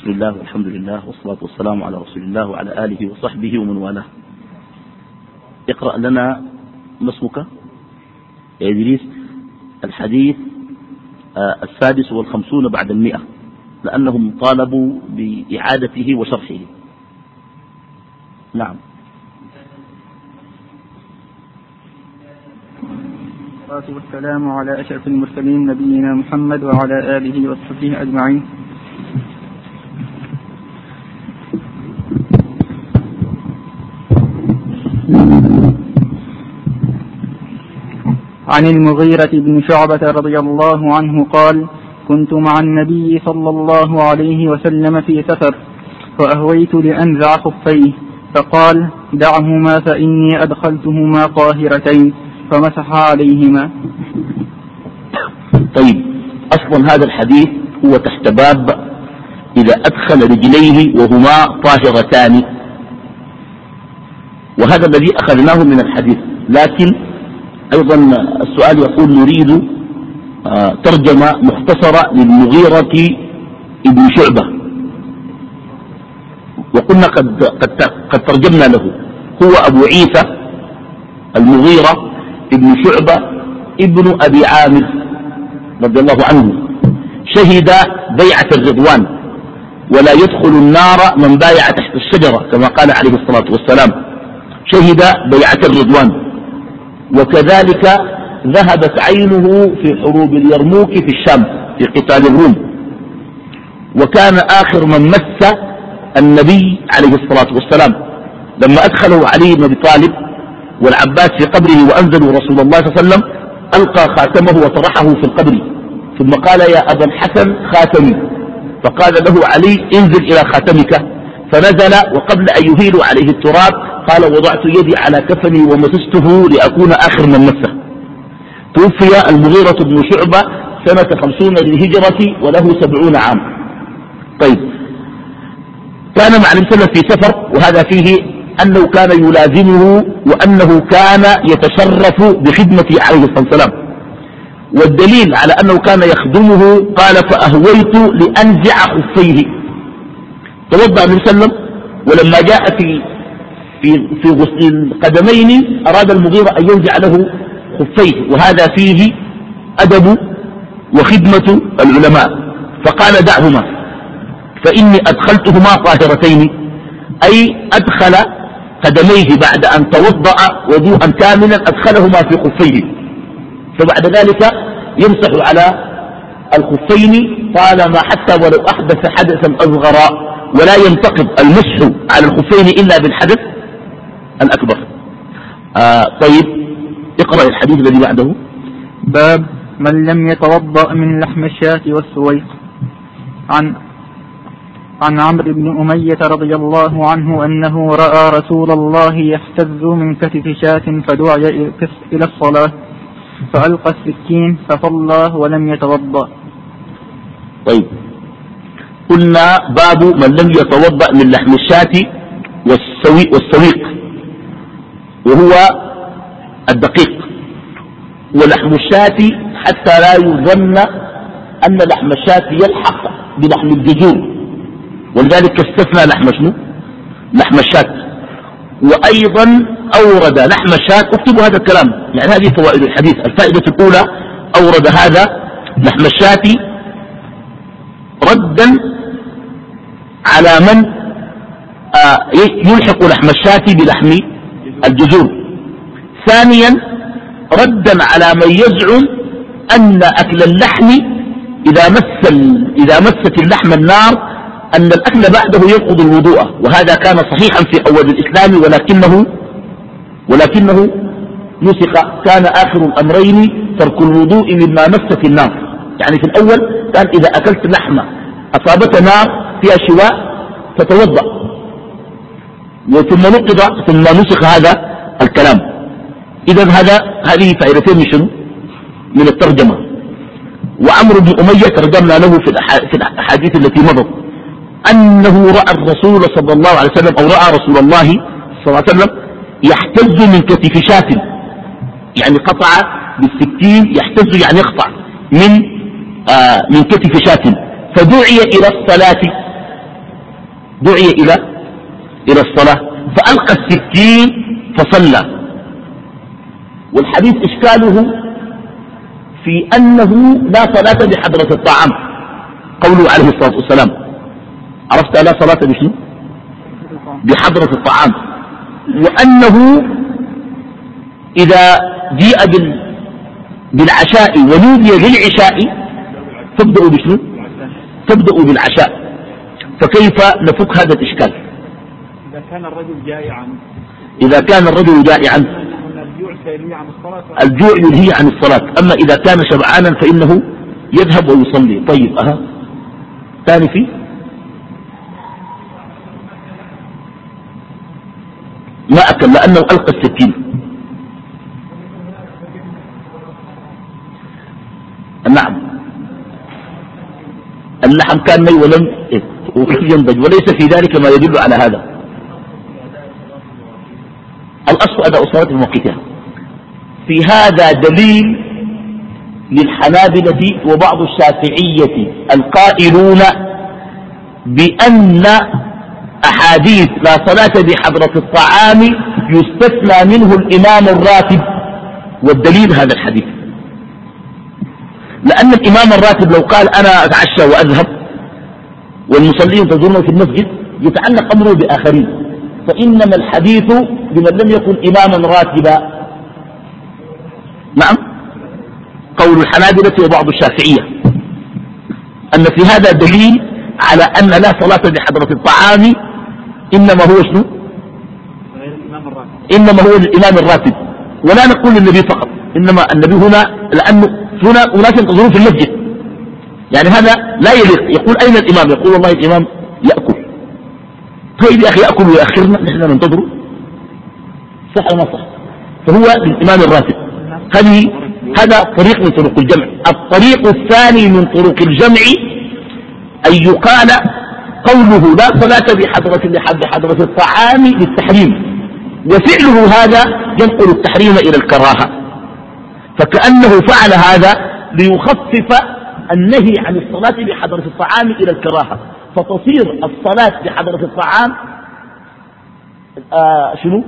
بسم الله والحمد لله والصلاة والسلام على رسول الله وعلى آله وصحبه ومن والاه. اقرأ لنا، ما اسمك يا إدريس؟ الحديث 56 بعد 100، لأنهم طالبوا بإعادته وشرحه. نعم. والصلاة والسلام على أشرف المرسلين نبينا محمد وعلى آله وصحبه أجمعين. عن المغيرة بن شعبة رضي الله عنه قال: كنت مع النبي صلى الله عليه وسلم في سفر، فأهويت لأنزع خفيه، فقال: دعهما فإني أدخلتهما طاهرتين، فمسح عليهما. طيب، أصلا هذا الحديث هو تحت باب إذا أدخل رجليه وهما طاهرتان، وهذا الذي أخذناه من الحديث. لكن أيضا السؤال يقول: نريد ترجمة مختصرة للمغيرة ابن شعبة، وقلنا قد ترجمنا له. هو أبو عيسى المغيرة ابن شعبة ابن أبي عامر رضي الله عنه، شهد بيعة الرضوان، ولا يدخل النار من بايع تحت الشجرة كما قال عليه الصلاة والسلام. شهد بيعة الرضوان، وكذلك ذهبت عينه في حروب اليرموك في الشام في قتال الروم، وكان آخر من مس النبي عليه الصلاة والسلام لما أدخله علي بن أبي طالب والعباس في قبره وأنزلوا رسول الله صلى الله عليه وسلم، ألقى خاتمه وطرحه في القبر، ثم قال: يا أبا الحسن خاتمي. فقال له علي: انزل إلى خاتمك. فنزل، وقبل أن يهيلوا عليه التراب قال: وضعت يدي على كفني ومسسته لأكون آخر من مسه. توفي المغيرة بن شعبة سنة 50 للهجرة وله 70 عام. طيب، كان مع النبي صلى الله عليه وسلم في سفر، وهذا فيه أنه كان يلازمه وأنه كان يتشرف بخدمته عليه الصلاة والسلام. والدليل على أنه كان يخدمه قال: فأهويت لأنزع خفيه. توضأ النبي صلى الله عليه وسلم، ولما جاء في غسل القدمين أراد المغيرة أن ينزع له خفيه، وهذا فيه أدب وخدمة العلماء. فقال: دعهما فإني أدخلتهما طاهرتين، أي أدخل قدميه بعد أن توضأ وضوءا كاملا، أدخلهما في خفيه، فبعد ذلك يمسح على الخفين طالما حتى ولو أحدث حدثا أصغر، ولا ينتقض المسح على الخفين إلا بالحدث الأكبر. طيب، اقرأ الحديث الذي بعده. باب من لم يتوضأ من لحم الشاة والسويق. عن عمرو بن أمية رضي الله عنه أنه رأى رسول الله يحتز من كتف شاة فدعي إلى الصلاة، فألقى السكين فصلى ولم يتوضأ. طيب، قلنا باب من لم يتوضأ من لحم الشاة والسويق، وهو الدقيق. ولحم الشاة حتى لا يظن أن لحم الشاة يلحق بلحم الجزور، ولذلك استثنى لحم شنو؟ لحم الشاة. وأيضا أورد لحم الشاة، اكتبوا هذا الكلام، يعني هذه فوائد الحديث. الفائدة الأولى: أورد هذا لحم الشاة ردا على من يلحق لحم الشاة بلحم الجزور. ثانيا، ردا على من يزعم أن أكل اللحم إذا مست اللحم النار أن الأكل بعده ينقض الوضوء، وهذا كان صحيحا في أول الإسلام، ولكنه نسخ. كان آخر الأمرين ترك الوضوء مما مست النار. يعني في الأول كان إذا أكلت لحمة أصابت نار فيها شواء فتوضأ، ثم نسخ هذا الكلام. إذن هذه فائدتين من الترجمة. وعمرو بن أمية ترجمنا له في الأحاديث التي مضت أنه رأى الرسول صلى الله عليه وسلم، أو رأى رسول الله صلى الله عليه وسلم يحتز من كتف شاة، يعني قطع بالسكين، يحتز يعني يقطع من كتف شاة، فدعي إلى الصلاة دعي إلى الصلاة فألقى السكين فصلى. والحديث إشكاله في أنه لا صلاة بحضرة الطعام، قوله عليه الصلاة والسلام عرفت لا صلاة بشنو؟ بحضرة الطعام، وأنه إذا جيء بالعشاء ونودي للعشاء تبدأ بشنو؟ تبدأ بالعشاء. فكيف نفك هذا الإشكال؟ إذا كان الرجل جائعا الجوع يلهي عن الصلاة، أما إذا كان شبعانا فإنه يذهب ويصلي. طيب ثاني فيه ما أكل لأنه ألقى السكين. نعم اللحم كان ني ولم ينضج وليس في ذلك ما يدل على هذا. الأصل أداء الصلاة بموقتها. في هذا دليل للحنابلة وبعض الشافعية القائلون بأن أحاديث لا صلاة بحضرة الطعام يستثنى منه الإمام الراتب، والدليل هذا الحديث. لأن الإمام الراتب لو قال أنا أتعشى وأذهب والمصلين تزورون في المسجد يتعلق أمره بآخرين، فإنما الحديث لمن لم يكن إماما راتبا. نعم قول الحنابلة وبعض الشافعية أن في هذا دليل على أن لا صلاة بحضرة الطعام إنما هو شنو؟ إنما هو الإمام الراتب. ولا نقول للنبي فقط، إنما النبي هنا لأنه هنا أناس ينتظرون في المسجد، يعني هذا لا يليق. يقول أين الإمام؟ يقول والله الإمام يأكل. طيب يا أخي يأكل ويأخرنا نحن ننتظره، صح ولا صح؟ فهو للإمام الراتب. هذا طريق من طرق الجمع. الطريق الثاني من طرق الجمع أن يقال قوله لا صلاة بحضرة الطعام للتحريم، وفعله هذا ينقل التحريم إلى الكراهة، فكأنه فعل هذا ليخفف النهي عن الصلاة بحضرة الطعام إلى الكراهة، فتصير الصلاة بحضرة الطعام شنو؟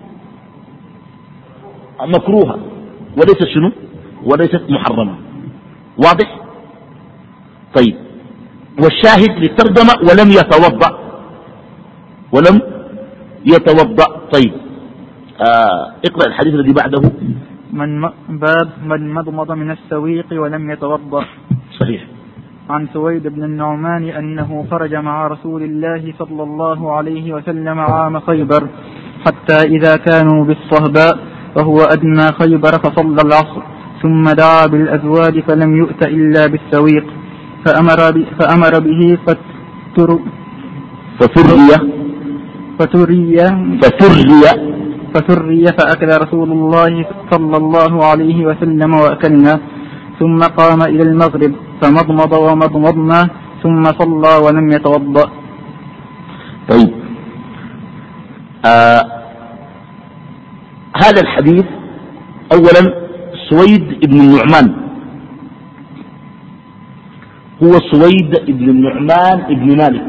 مكروهة وليست شنو؟ وليست محرمة. واضح؟ طيب والشاهد للترجمة ولم يتوضأ. طيب اقرأ الحديث الذي بعده. باب من مضمض من السويق ولم يتوضأ. صحيح. عن سويد بن النعمان أنه خرج مع رسول الله صلى الله عليه وسلم عام خيبر حتى إذا كانوا بالصهباء وهو أدنى خيبر فصلى العصر، ثم دعا بالأزواج فلم يؤت إلا بالسويق فأمر به فتري فأكل رسول الله صلى الله عليه وسلم وأكلنا، ثم قام إلى المغرب فمضمض ومضمضنا ثم صلى ولم يتوضأ. طيب هذا الحديث أولا سويد بن النعمان هو سويد بن النعمان بن مالك،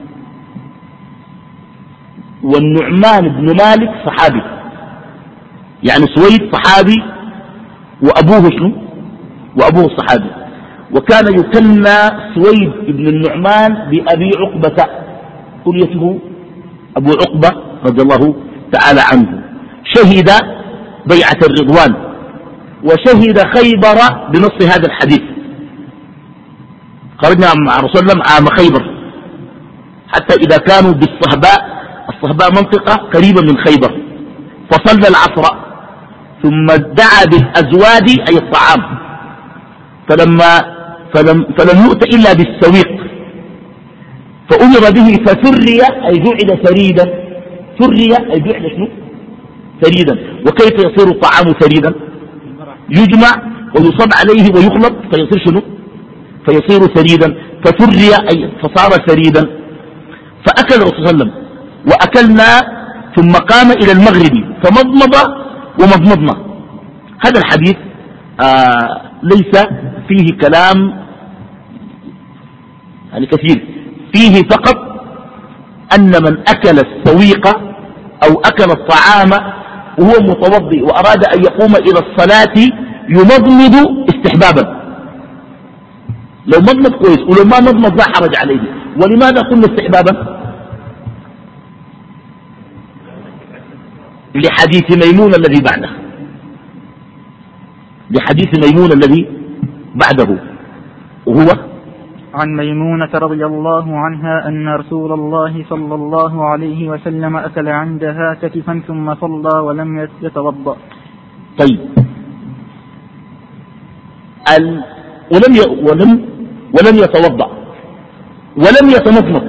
والنعمان بن مالك صحابي، يعني سويد صحابي وأبوه شنو؟ وأبوه صحابي. وكان يكنى سويد بن النعمان بأبي عقبة، كنيته أبو عقبة رضي الله تعالى عنه. شهد بيعة الرضوان وشهد خيبر بنص هذا الحديث. خرجنا مع رسول الله عام خيبر حتى إذا كانوا بالصهباء، الصهباء منطقة قريبة من خيبر، فصلى العصر ثم دعا بالأزواج أي الطعام، فلم يؤت إلا بالسويق فأمر به فسري أي جعل ثريدا. سري أي جعل شنو؟ ثريدا. وكيف يصير الطعام ثريدا؟ يجمع ويصب عليه ويخلط فيصير شنو؟ فيصير ثريدا. فسري أي فصار ثريدا. فأكل الرسول صلى الله عليه وسلم وأكلنا ثم قام إلى المغرب فمضمض ومضمضنا. هذا الحديث ليس فيه كلام يعني كثير، فيه فقط أن من أكل السويق أو أكل الطعام وهو متوضئ وأراد أن يقوم إلى الصلاة يمضمض استحبابا. لو مضمض كويس، ولو ما مضمض لا حرج عليه. ولماذا قلنا استحبابا؟ لحديث ميمون الذي بعده، لحديث ميمون الذي بعده، وهو عن ميمونة رضي الله عنها أن رسول الله صلى الله عليه وسلم أكل عندها كتفا ثم صلى ولم يتوضأ. طيب ولم يتوضأ ولم يتمضمض،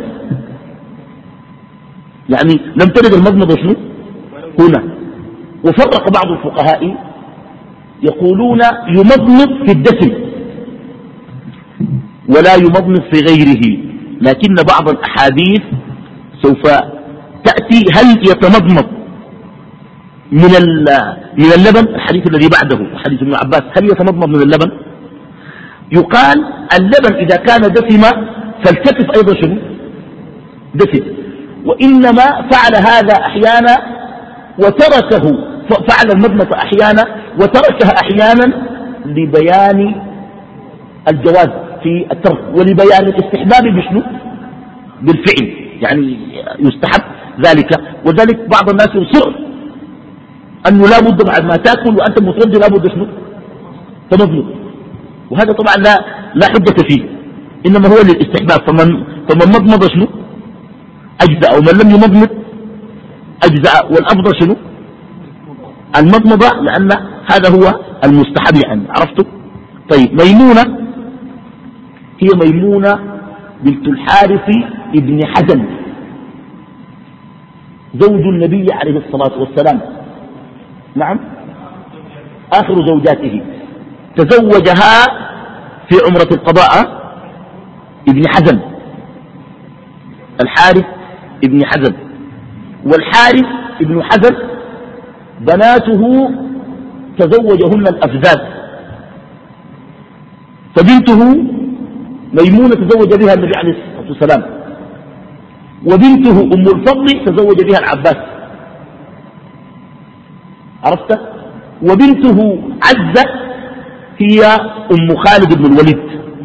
يعني لم ترد المضمضة شنو هنا. وفرق بعض الفقهاء يقولون يمضمض في الدسم ولا يمضمض في غيره، لكن بعض الأحاديث سوف تأتي هل يتمضمض من اللبن. الحديث الذي بعده حديث ابن عباس، هل يتمضمض من اللبن؟ يقال اللبن إذا كان دسما فالكتف أيضا شنو دسم، وإنما فعل هذا أحيانا وتركه، فعل المضمضة أحيانا وتركها أحيانا لبيان الجواز في الترك ولبيان الاستحباب بشنو بالفعل، يعني يستحب ذلك. وذلك بعض الناس يصر أنه لا بد بعد ما تأكل وأنت متوضئ لا بد شنو تمضمض، وهذا طبعا لا حجة فيه، إنما هو للاستحباب. فمن مضمض شنو أجزاء، ومن لم يمضمض أجزاء، والأفضل شنو المضمضة، لأن هذا هو المستحب يعني. عرفتوا؟ طيب ميمونة هي ميمونة بنت الحارث ابن حزم زوج النبي عليه الصلاة والسلام، نعم آخر زوجاته، تزوجها في عمرة القضاء ابن حزم، الحارث ابن حزم. والحارث ابن حزم بناته تزوجهن الأفزاز، فبنته ميمونة تزوج بها النبي عليه الصلاة والسلام، وبنته أم الفضل تزوج بها العباس، عرفت؟ وبنته عزة هي أم خالد بن الوليد،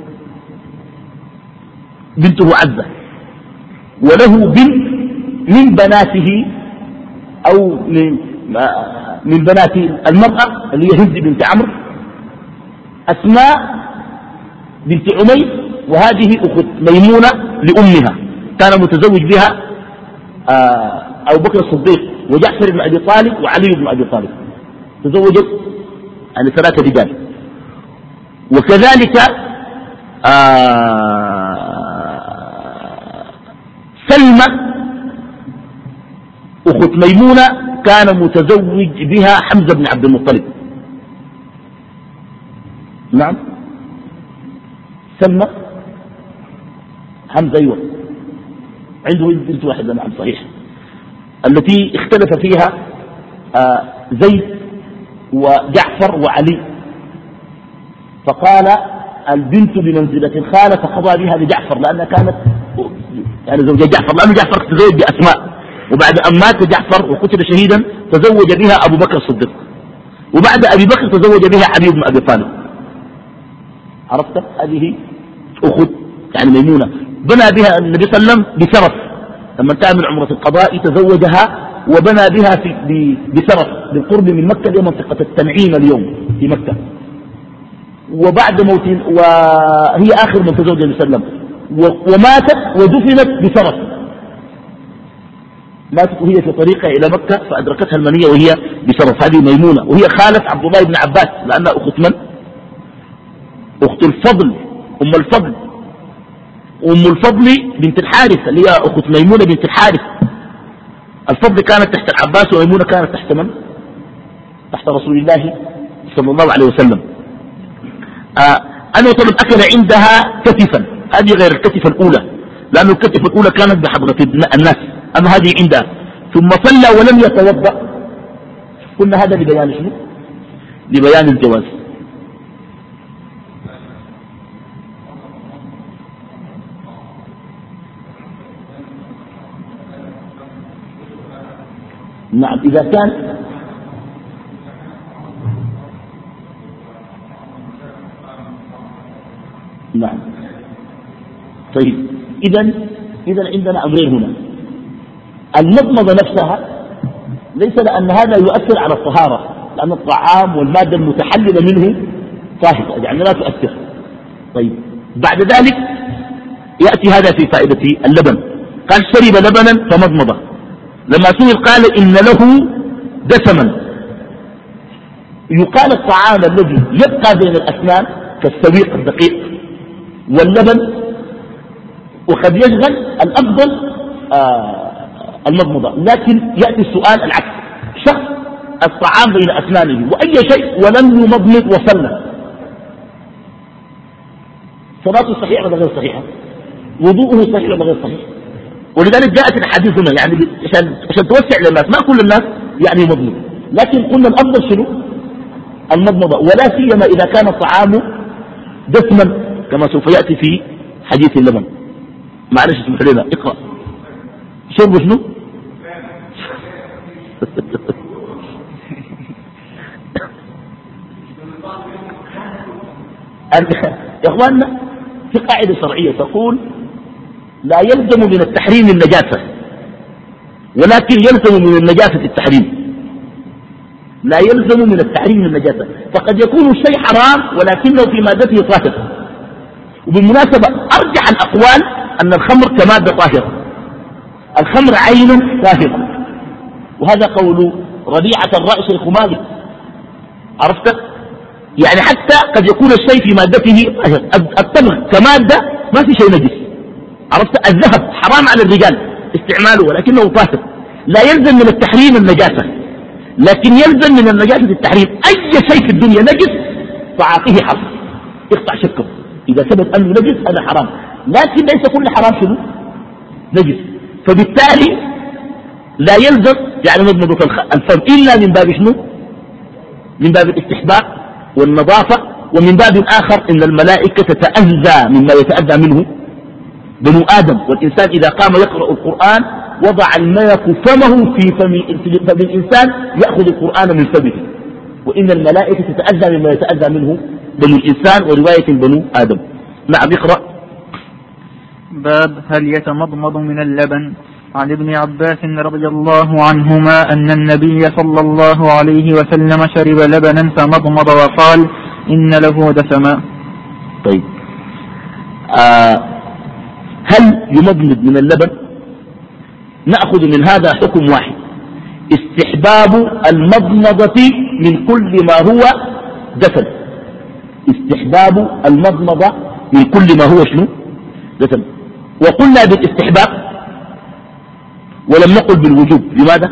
بنته عزة. وله بنت من بناته أو من بنات المرأة اللي هي هند بنت عمرو، أسماء بنت عميس، وهذه أخت ميمونة لأمها، كان متزوج بها أبو بكر الصديق وجعفر بن أبي طالب وعلي بن أبي طالب، تزوجت يعني 3 رجال. وكذلك سلمى أخت ميمونة كان متزوج بها حمزة بن عبد المطلب، نعم سلمى حمزة أيوة عنده بنت واحدة، نعم صحيح، التي اختلف فيها زيد وجعفر وعلي، فقال البنت بمنزلة الخالة فقضى بها لجعفر لأنها كانت يعني زوجة جعفر، لأن جعفر تزوج بأسماء، وبعد أن مات جعفر وقتل شهيدا تزوج بها أبو بكر الصديق، وبعد أبي بكر تزوج بها علي بن أبي طالب. عرفت؟ هذه أخت يعني ميمونة بنى بها النبي صلى الله عليه وسلم بسرف، لما انتهى من عمرة القضاء تزوجها وبنى بها بسرف بالقرب من مكة، هي منطقة التنعيم اليوم في مكة. وبعد موت وهي آخر من تزوج النبي صلى الله عليه وسلم، وماتت ودفنت بسرف، ماتت وهي في طريقها إلى مكة فأدركتها المنية وهي بسرف. هذه ميمونة، وهي خالة عبد الله بن عباس لأنها أخت من؟ أخت الفضل، أم الفضل، أم الفضل بنت الحارث اللي هي أخت ميمونة بنت الحارث. الفضل كانت تحت العباس وميمونة كانت تحت من؟ تحت رسول الله صلى الله عليه وسلم. أنا طلب أكل عندها كتفا، هذه غير الكتفة الأولى، لأن الكتفة الأولى كانت بحضرة الناس، أما هذه عندها. ثم صلى ولم يتوضأ، قلنا هذا لبيان شنو؟ لبيان الجواز. نعم إذا كان نعم. طيب إذا عندنا أمرين هنا. المضمضة نفسها ليس لأن هذا يؤثر على الطهارة، لأن الطعام والمادة المتحللة منه طاهرة يعني لا تؤثر. طيب بعد ذلك يأتي هذا في فائدة اللبن. قال شرب لبنا فمضمضة. لما سئل قال إن له دسما. يقال الطعام الذي يبقى بين الأسنان كالسويق الدقيق واللبن وقد يشغل الأفضل المضمضة. لكن يأتي السؤال العكس، شخص الطعام بين أسنانه وأي شيء ولم يمضمض وصلنا، صلاته صحيحة ولا غير صحيحة؟ وضوءه صحيح ولا غير صحيح؟ ولذلك جاءت الحديث هنا يعني عشان توسع للناس، ما كل الناس يعني يمضمض، لكن قلنا الأفضل شنو؟ المضمضة، ولا سيما إذا كان الطعام دسما كما سوف يأتي في حديث اللبن. معلش اسمح لنا اقرأ. شرب شنو؟ يا اخواننا في قاعدة شرعية تقول لا يلزم من التحريم النجاسة، ولكن يلزم من النجاسة التحريم. لا يلزم من التحريم النجاسة، فقد يكون الشيء حرام ولكنه في مادته طاهر. وبالمناسبة أرجح الأقوال أن الخمر كمادة طاهرة، الخمر عين طاهرة، وهذا قول ربيعة الرأي شيخ مالك. عرفت؟ يعني حتى قد يكون الشيء في مادته طاهر. التمر كمادة ما في شيء نجس. عرفت؟ الذهب حرام على الرجال استعماله ولكنه طاهر. لا يلزم من التحريم النجاسة، لكن يلزم من النجاسة التحريم. أي شيء في الدنيا نجس فعاطيه حظ، اقطع شكه إذا ثبت أنه نجس هذا حرام، لكن ليس كل حرام شنو؟ نجس. فبالتالي لا يلزم يعني مضمضة الفم إلا من باب شنو؟ من باب الاستحباب والنظافة، ومن باب آخر إن الملائكة تتأذى مما يتأذى منه بنو آدم، والإنسان إذا قام يقرأ القرآن وضع الملك فمه في فم الإنسان يأخذ القرآن من فمه، وإن الملائكة تتأذى مما يتأذى منه بنو الإنسان، ورواية بنو آدم. نعم اقرأ. باب هل يتمضمض من اللبن. عن ابن عباس رضي الله عنهما أن النبي صلى الله عليه وسلم شرب لبنا فمضمض وقال إن له دسما. طيب هل يمضمض من اللبن؟ نأخذ من هذا حكم واحد، استحباب المضمضة من كل ما هو دسم. استحباب المضمضة من كل ما هو شنو؟ دسم. وقلنا بالاستحباب ولم نقل بالوجوب. لماذا؟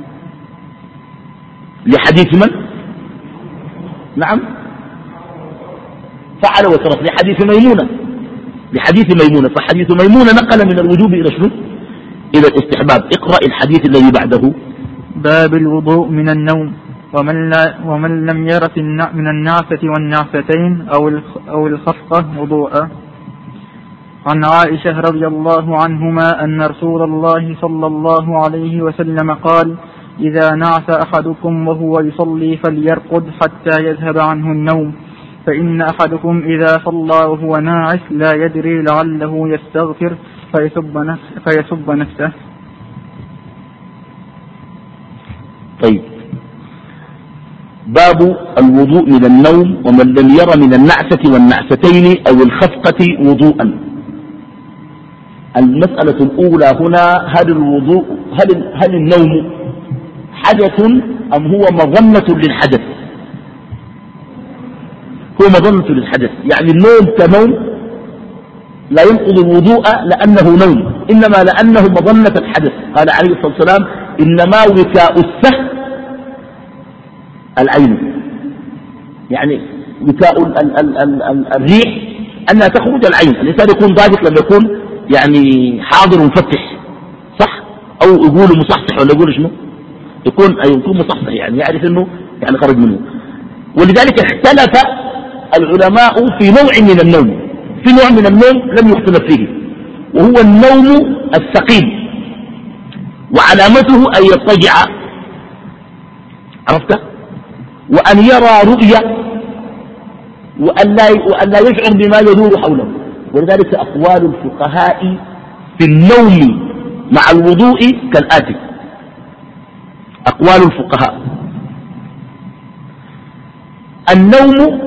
لحديث من؟ نعم فعل وترك، لحديث ميمونة، لحديث ميمونة. فحديث ميمونة نقل من الوجوب إلى شنو؟ إلى الاستحباب. اقرأ الحديث الذي بعده. باب الوضوء من النوم. ومن لم ير من النعسة والنعستين أو الخفقة وضوءا. عن عائشة رضي الله عنهما أن رسول الله صلى الله عليه وسلم قال إذا نعس أحدكم وهو يصلي فليرقد حتى يذهب عنه النوم، فإن أحدكم إذا صلى وهو ناعس لا يدري لعله يستغفر فيسب نفسه. طيب باب الوضوء من النوم. ومن لم ير من النعسة والنعستين أو الخفقة وضوءا. المسألة الأولى هنا هل النوم حدث أم هو مظنة للحدث؟ هو مظنة للحدث، يعني النوم كنوم لا ينقض الوضوء لأنه نوم، إنما لأنه مظنة الحدث. قال عليه الصلاة والسلام إنما وكاء السهل العين، يعني وكاء الريح أنها تخرج العين. الإنسان يكون ضاجت لما يكون يعني حاضر ومفتح، صح؟ أو يقول مصحصح ولا يقول شنو؟ يكون مصحصح، يعني يعرف أنه يعني خرج منه. ولذلك اختلف العلماء في نوع من النوم. في نوع من النوم لم يختلف فيه، وهو النوم الثقيل، وعلامته أن يضطجع عرفت؟ وأن يرى رؤيا وأن لا يشعر بما يدور حوله. ولذلك أقوال الفقهاء في النوم مع الوضوء كالآتي. أقوال الفقهاء: النوم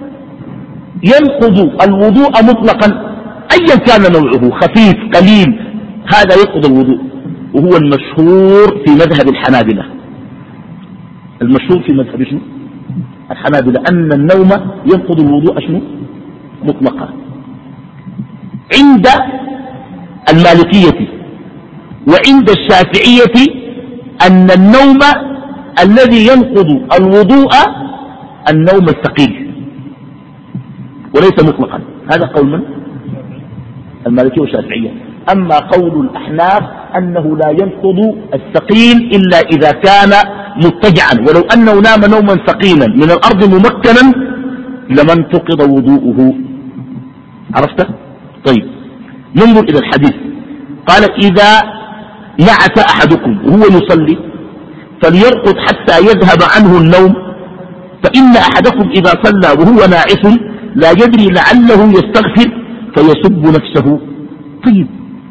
ينقض الوضوء مطلقا أيا كان نوعه، خفيف قليل، هذا ينقض الوضوء، وهو المشهور في مذهب الحنابلة. المشهور في مذهب شنو؟ الحنابلة، أن النوم ينقض الوضوء شنو؟ مطلقا. عند المالكية وعند الشافعية أن النوم الذي ينقض الوضوء النوم الثقيل وليس مطلقا. هذا قول من؟ المالكية والشافعية. أما قول الأحناف أنه لا ينقض الثقيل إلا إذا كان مضطجعا، ولو أنه نام نوما ثقيلا من الأرض ممكنا لما انتقض وضوءه. عرفت؟ طيب ننظر إلى الحديث. قال: إذا نعس أحدكم وهو يصلي فليرقد حتى يذهب عنه النوم، فإن أحدكم إذا صلى وهو ناعس لا يدري لعله يستغفر فيسب نفسه. طيب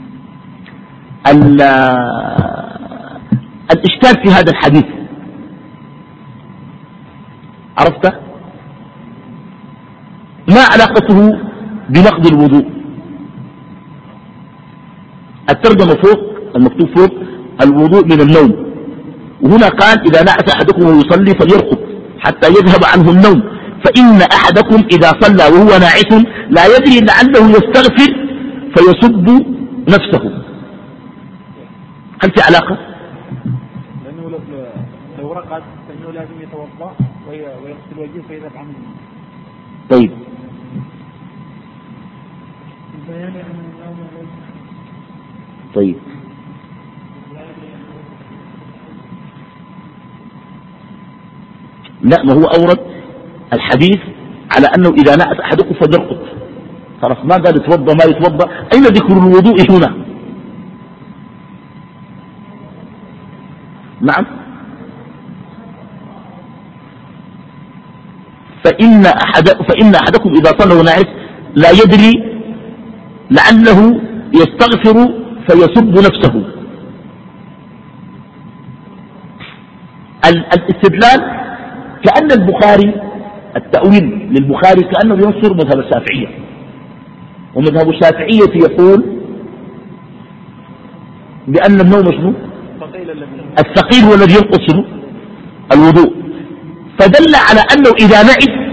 الإشكال في هذا الحديث، عرفت؟ ما علاقته بنقض الوضوء؟ الترجمة فوق المكتوب فوق الوضوء من النوم، وهنا قال: إذا نعس أحدكم ويصلي فليرقد حتى يذهب عنه النوم، فإن أحدكم إذا صلى وهو ناعس لا يدري لعله يستغفر فيسب نفسه. هل في علاقة؟ لأنه لو رقد فإنه لازم يتوضأ ويغسل وجهه فيذهب عنه. طيب طيب لا، ما هو أورد الحديث على أنه إذا نعس أحدكم فليرقد، خلاص ما قال يتوضأ ما يتوضأ. أين ذكر الوضوء هنا؟ نعم. فإن أحدكم إذا صلى ونعس لا يدري لعله يستغفر فيسب نفسه. الاستدلال كأن البخاري، التأويل للبخاري كأنه ينصر مذهب الشافعية، ومذهب الشافعية يقول بأن النوم شنو؟ الثقيل هو الذي ينقض شنو؟ الوضوء. فدل على أنه إذا نعس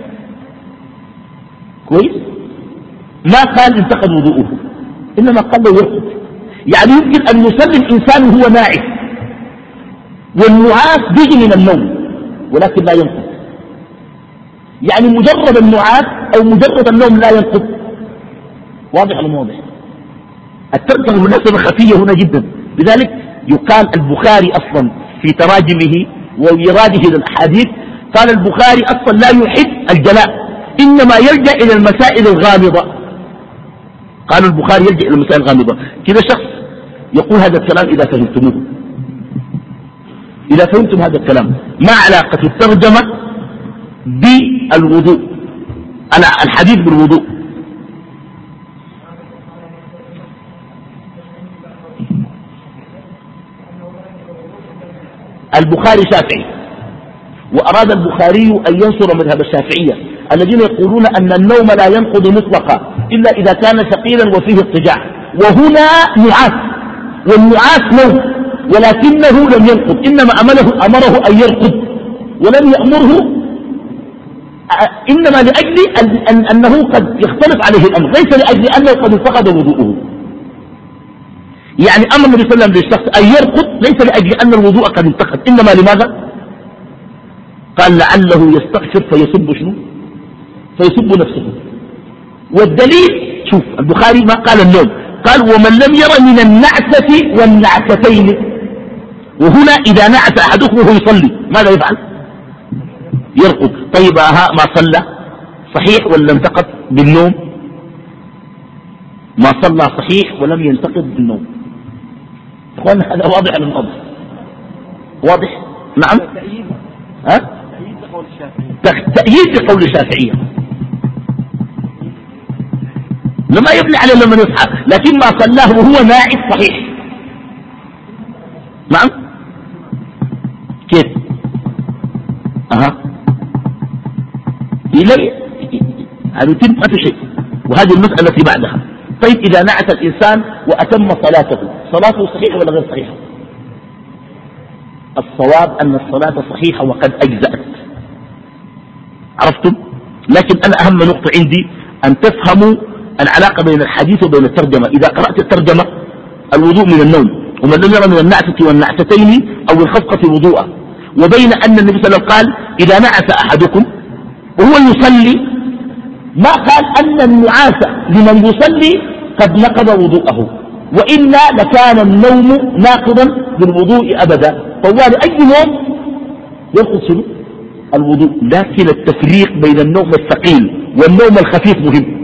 كويس ما قال انتقد وضوءه، إنما قال له يرقد. يعني يمكن أن يصلي الإنسان وهو ناعس، والنعاس بيجي من النوم ولكن لا ينقض. يعني مجرد النعاس أو مجرد النوم لا ينقض. واضح ولا واضح؟ الترجمة بالنسبة خفية هنا جدا، لذلك يقال البخاري أصلا في تراجمه وإيراده للأحاديث قال البخاري أصلا لا يحب الجلاء، إنما يلجأ إلى المسائل الغامضة. قال البخاري يلجأ إلى المسائل الغامضة. كذا شخص يقول هذا الكلام إذا فهمتموه، إذا فهمتم هذا الكلام. ما علاقة الترجمة بالوضوء، الحديث بالوضوء؟ البخاري شافعي، وأراد البخاري أن ينصر مذهب الشافعية الذين يقولون أن النوم لا ينقض مطلقا إلا إذا كان ثقيلا وفيه اضطجاع، وهنا نعاس، والنعاس نوم ولكنه لم ينقض، إنما أمره أن يرقد ولم يأمره، إنما لأجل أنه قد يختلف عليه الأمر، ليس لأجل أنه قد انتقض وضوءه. يعني أمر النبي صلى الله عليه وسلم للشخص أن يرقد ليس لأجل أن الوضوء قد انتقض، إنما لماذا؟ قال لعله يستغفر فيسب شنو؟ فيسب نفسه. والدليل شوف البخاري ما قال النوم، قال ومن لم ير من النعسة والنعستين. وهنا إذا نعس أحدكم وهو يصلي ماذا يفعل؟ يرقد. طيب ما صلى صحيح ولا انتقد بالنوم؟ ما صلى صحيح ولم ينتقد بالنوم. اخوانا هذا واضح للنظر، واضح؟ نعم. ها؟ تأييد لقول الشافعية لما يبني عليه لما يصحى، لكن ما صلاه وهو ناعس صحيح. نعم كيف؟ إلي هذا يتم ما في شيء. وهذه المسألة التي بعدها. طيب إذا نعس الإنسان وأتم صلاته، صلاته صحيحة ولا غير صحيحة؟ الصواب أن الصلاة صحيحة وقد أجزأت. عرفتم؟ لكن أنا أهم نقطة عندي أن تفهموا العلاقة بين الحديث وبين الترجمة. إذا قرأت الترجمة الوضوء من النوم، ومن لم يرى من النعسة والنعستين أو الخفقة وضوءا، وبين أن النبي صلى الله عليه وسلم قال إذا نعس أحدكم وهو يصلي، ما قال أن النعاس لمن يصلي قد نقض وضوءه، وإلا لكان النوم ناقضا بالوضوء أبدا. طوال أي نوم ينقض شنو؟ الوضوء. لكن التفريق بين النوم الثقيل والنوم الخفيف مهم.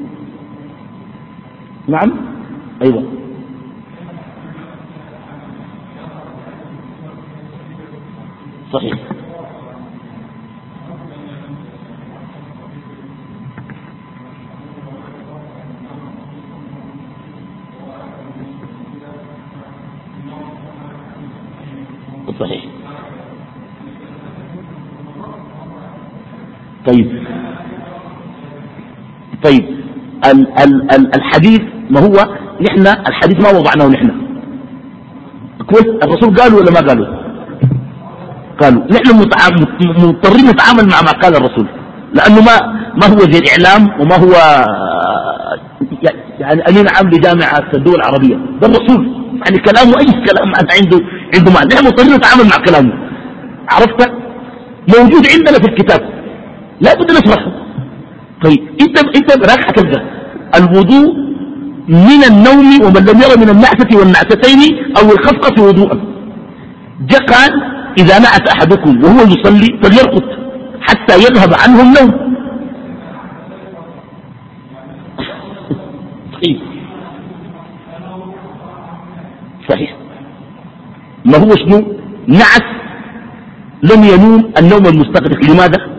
نعم أيوة صحيح. صحيح. طيب الحديث ما هو نحن الحديث ما وضعناه نحن كويس. الرسول قالوا ولا ما قالوا؟ قالوا. نحن مضطرين نتعامل مع ما قال الرسول، لأنه ما هو زي الإعلام وما هو يعني أمين عام لجامعة الدول العربية. ده الرسول يعني كلامه أي كلام عنده معنى. نحن مضطرين نتعامل مع كلامه. عرفت؟ موجود عندنا في الكتاب لا بد نشرحه. طيب انت راك حتلقى الوضوء من النوم ومن لم يرى من النعسة والنعستين أو الخفقة وضوءا. جاء قال إذا نعس أحدكم وهو يصلي فليرقد حتى يذهب عنه النوم. طيب صحيح. ما هو شنو؟ نعس لم ينوم النوم المستغرق. لماذا؟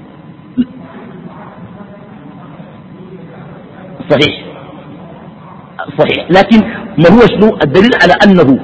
صحيح صحيح. لكن ما هو شنو الدليل على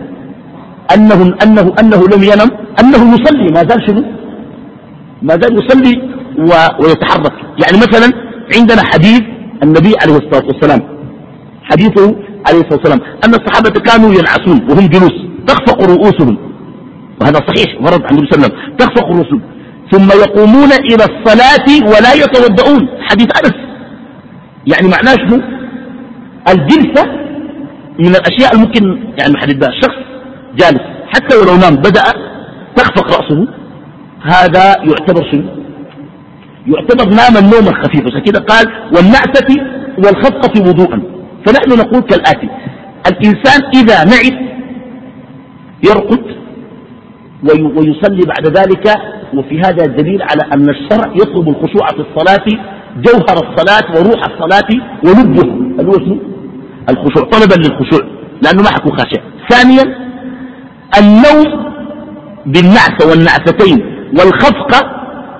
أنه لم ينم؟ أنه يصلي ما زال شنو؟ ما زال يصلي ويتحرك. يعني مثلا عندنا حديث النبي عليه الصلاة والسلام، حديثه عليه الصلاة والسلام أن الصحابة كانوا ينعسون وهم جلوس تخفق رؤوسهم، وهذا صحيح ورد عن النبي صلى الله عليه وسلم، تخفق رؤوسهم ثم يقومون إلى الصلاة ولا يتوضؤون. حديث أنس. يعني معناه شنو؟ الجلسة من الأشياء الممكن يعني نحدد بها. الشخص جالس حتى ولو نام بدأ تخفق رأسه، هذا يعتبر شنو؟ يعتبر نام النوم الخفيف. عشان كده قال والنعسة والخفقة وضوءا. فنحن نقول كالآتي: الإنسان إذا نعس يرقد ويصلي بعد ذلك. وفي هذا الدليل على أن الشرع يطلب الخشوع في الصلاة، جوهر الصلاة وروح الصلاة ولبه اللي هو شنو؟ الخشوع، طلبا للخشوع لأنه ما حكوا خاشع. ثانيا النوم بالنعسة والنعستين والخفقة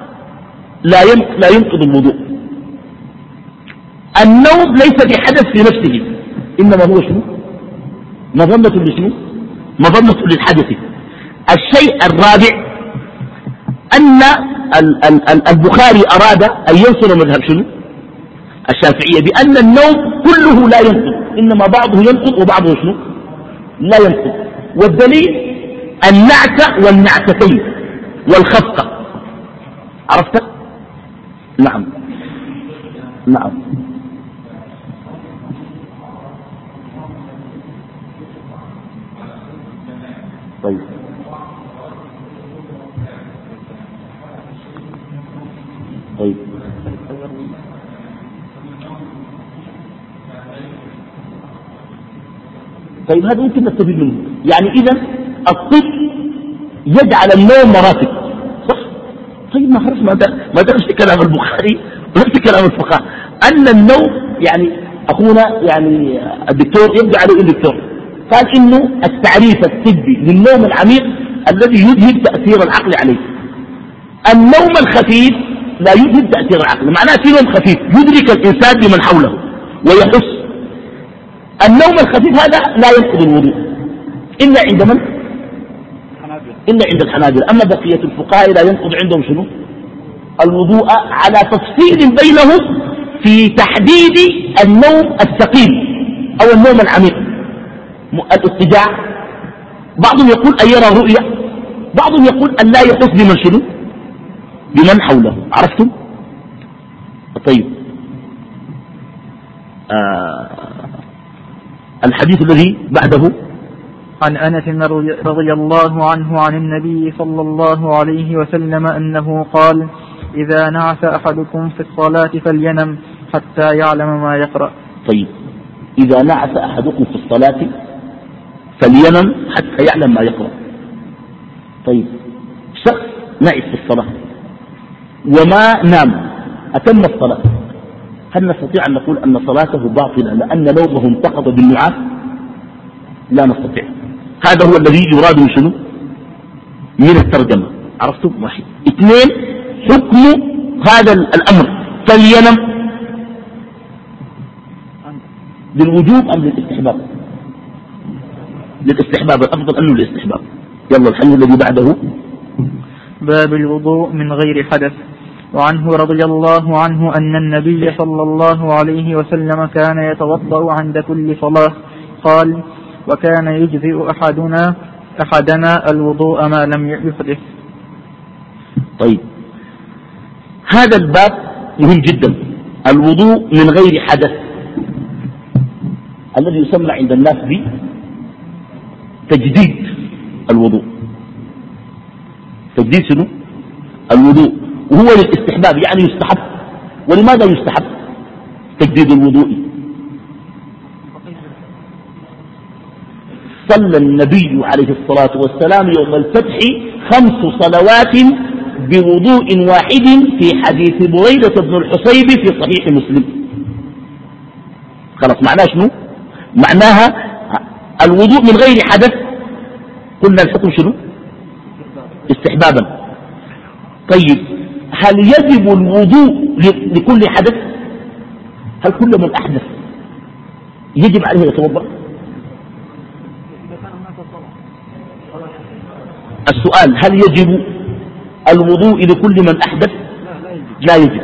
لا ينقض الوضوء. النوم ليس بحدث في نفسه، إنما هو شنو؟ مظنة لشنو؟ مظنة للحدث. الشيء الرابع أن البخاري أراد أن ينصر مذهب شنو؟ الشافعية، بأن النوم كله لا ينقض، إنما بعضه ينقض وبعضه شنو؟ لا ينقض. والدليل النعسة والنعستين والخفقة. عرفت؟ نعم نعم. طيب هذا ممكن نستفيد منه. يعني إذا الطب يجعل النوم مراتب، صح؟ طيب ما خلاص ما درس كلام البخاري ونفس كلام الفقهاء أن النوم يعني أخونا يعني الدكتور يبدأ عليه الدكتور قال إنه التعريف الطبي للنوم العميق الذي يذهب تأثير العقل عليه. النوم الخفيف لا يجهد تأثير العقل، معناه في نوم خفيف يدرك الإنسان بمن حوله ويحس. النوم الخفيف هذا لا ينقض الوضوء إلا عند من؟ إلا عند الحنابلة. أما بقية الفقهاء لا ينقض عندهم شنو؟ الوضوء، على تفصيل بينهم في تحديد النوم الثقيل أو النوم العميق، الاضطجاع. بعضهم يقول أن يرى رؤيا، بعضهم يقول أن لا يحس بمن شنو؟ بمن حوله. عرفتم؟ طيب، الحديث الذي بعده عن أنس رضي الله عنه عن النبي صلى الله عليه وسلم أنه قال: إذا نعس أحدكم في الصلاة فلينم حتى يعلم ما يقرأ. طيب، إذا نعس أحدكم في الصلاة فلينم حتى يعلم ما يقرأ. طيب، شخص نعس في الصلاة وما نام أتم الصلاة، هل نستطيع أن نقول أن صلاته باطلة لأن نومه انتقض بالنعاس؟ لا نستطيع. هذا هو الذي يراد من شنو؟ من الترجمة. عرفتم؟ واحد. اثنين، حكم هذا الأمر فلينم للوجوب أم للاستحباب؟ للاستحباب، الأفضل أنه للاستحباب. يلا الحديث الذي بعده. باب الوضوء من غير حدث. وعنه رضي الله عنه أن النبي صلى الله عليه وسلم كان يتوضأ عند كل صلاة. قال: وكان يجزئ أحدنا الوضوء ما لم يحدث. طيب، هذا الباب مهم جدا. الوضوء من غير حدث الذي يسمى عند الناس بتجديد الوضوء. تجديد شنو؟ الوضوء، وهو للاستحباب، يعني يستحب. ولماذا يستحب تجديد الوضوء؟ صلى النبي عليه الصلاة والسلام يوم الفتح 5 صلوات بوضوء واحد في حديث بريدة بن الحصيب في صحيح مسلم. خلاص، معناها شنو؟ معناها الوضوء من غير حدث قلنا الحكم شنو؟ استحبابا. طيب، هل يجب الوضوء لكل حدث؟ هل كل من أحدث يجب عليه يتوضأ؟ السؤال: هل يجب الوضوء لكل من أحدث؟ لا يجب.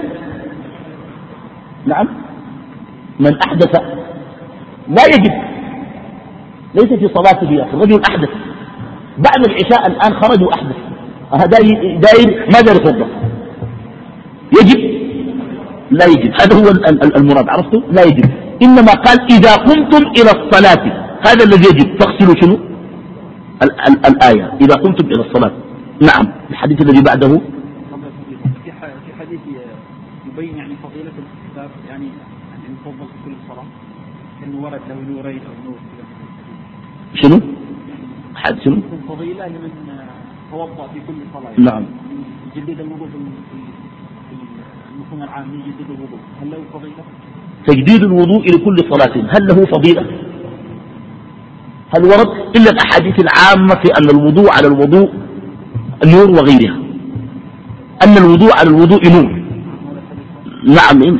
نعم، من أحدث لا يجب، ليس في صلاته يا أخي. الرجل أحدث بعد العشاء الآن، خرج وأحدث، داير ما داير يتوضأ، يجب؟ لا يجب. هذا هو المراد. عرفتوا؟ لا يجب. إنما قال: إذا قمتم إلى الصلاة، هذا الذي يجب. تغسلوا شنو؟ الآية: إذا قمتم إلى الصلاة. نعم. الحديث الذي بعده في حديث يبين يعني فضيلة الاستحباب، يعني يفضل في كل صلاة، إنه ورد له نورين أو نور شنو؟ حد شنو؟ فضيلة لمن توضأ في كل صلاة. نعم. جديد الوضوء في المفهوم العام، يجدد الوضوء، هل له فضيلة؟ تجديد الوضوء لكل صلاة هل له فضيلة؟ هل ورد إلا الأحاديث العامة في أن الوضوء على الوضوء نور وغيرها، أن الوضوء على الوضوء نور. نعم،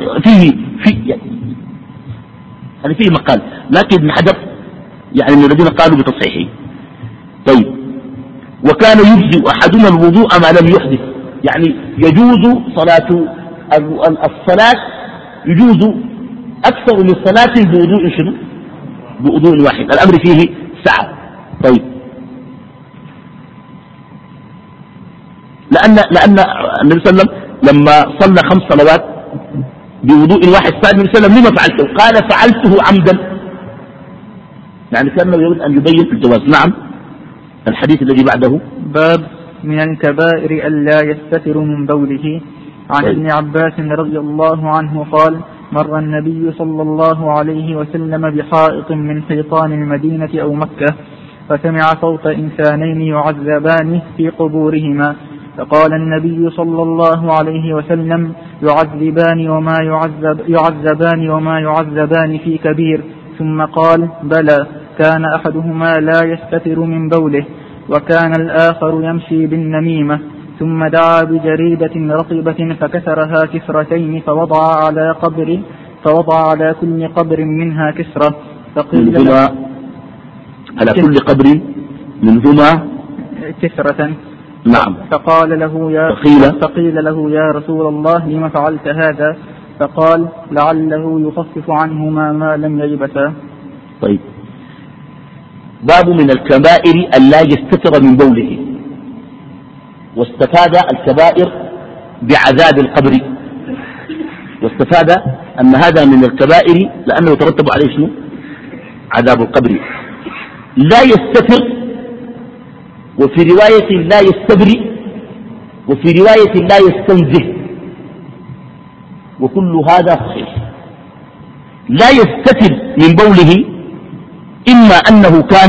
فيه مقال، لكن ابن حجر يعني من الذين قالوا بتصحيحه. طيب، وكان يجزئ أحدنا الوضوء ما لم يحدث، يعني يجوز الصلاة يجوز أكثر من صلاة بوضوء شنو؟ بوضوء واحد. الأمر فيه سعة. طيب، لأن النبي صلى الله عليه وسلم لما صلى 5 صلوات بوضوء واحد، سأل النبي صلى الله عليه وسلم: لما فعلته؟ قال: فعلته عمدا، يعني كان يريد أن يبين الجواز. نعم. الحديث الذي بعده. باب من الكبائر ألا يستتر من بوله. عن ابن عباس رضي الله عنه قال: مر النبي صلى الله عليه وسلم بحائط من حيطان المدينة أو مكة، فسمع صوت إنسانين يعذبان في قبورهما، فقال النبي صلى الله عليه وسلم: يعذبان وما يعذبان في كبير. ثم قال: بلى، كان أحدهما لا يستتر من بوله، وكان الآخر يمشي بالنميمة. ثم دعا بجريدة رطبة فكسرها كسرتين فوضع على كل قبر منها كسرة، فقيل على كل قبر منهما كسرة. نعم. فقيل له يا رسول الله لما فعلت هذا؟ فقال لعله يخفف عنهما ما لم ييبسا. طيب، باب من الكبائر أن لا يستتر من بوله، واستفاد الكبائر بعذاب القبر، واستفاد أن هذا من الكبائر لأنه يترتب عليه شنو؟ عذاب القبر. لا يستتر، وفي رواية لا يستبرئ، وفي رواية لا يستنزه، وكل هذا صحيح. لا يستتر من بوله إما أنه كان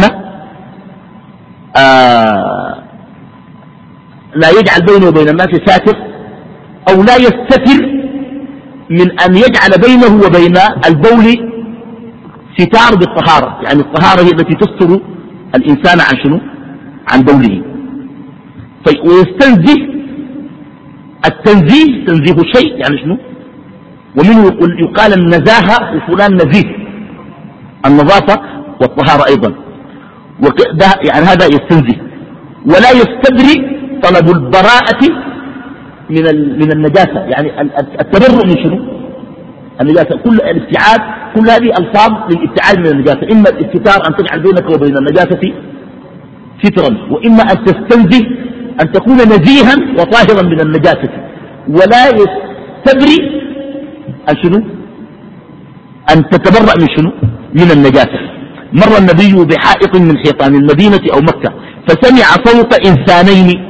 لا يجعل بينه وبين الناس ساتر، أو لا يستتر من أن يجعل بينه وبين البول ستار بالطهارة، يعني الطهارة هي التي تستر الإنسان عن شنو؟ عن بوله. ويستنزه، التنزيه تنزيه الشيء يعني شنو؟ ومنه يقال النزاهة وفلان نزيه، النظافة والطهارة أيضا، يعني هذا يستنزه. ولا يستبرئ طلب البراءة من النجاسة، يعني التبرؤ من شنو؟ النجاسة، كل الابتعاد، كل هذه ألفاظ للابتعاد من النجاسة. إما الاستتار أن تجعل بينك وبين النجاسة سترا، وإما أن تستنزه أن تكون نزيها وطاهرا من النجاسة. ولا يستبرئ أن شنو؟ أن تتبرأ من شنو؟ من النجاسة. مر النبي بحائط من حيطان المدينة أو مكة فسمع صوت إنسانين،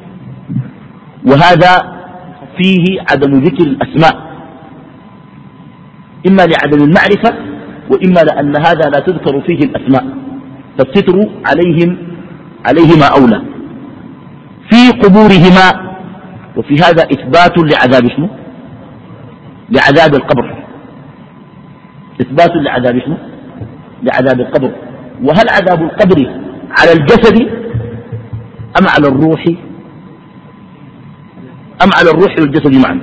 وهذا فيه عدم ذكر الأسماء، إما لعدم المعرفة وإما لأن هذا لا تذكر فيه الأسماء، فالستر عليهما أولى في قبورهما. وفي هذا إثبات لعذاب شنو؟ لعذاب القبر، إثبات لعذاب شنو؟ لعذاب القبر. وهل عذاب القبر على الجسد أم على الروح؟ أم على الروح والجسد معا؟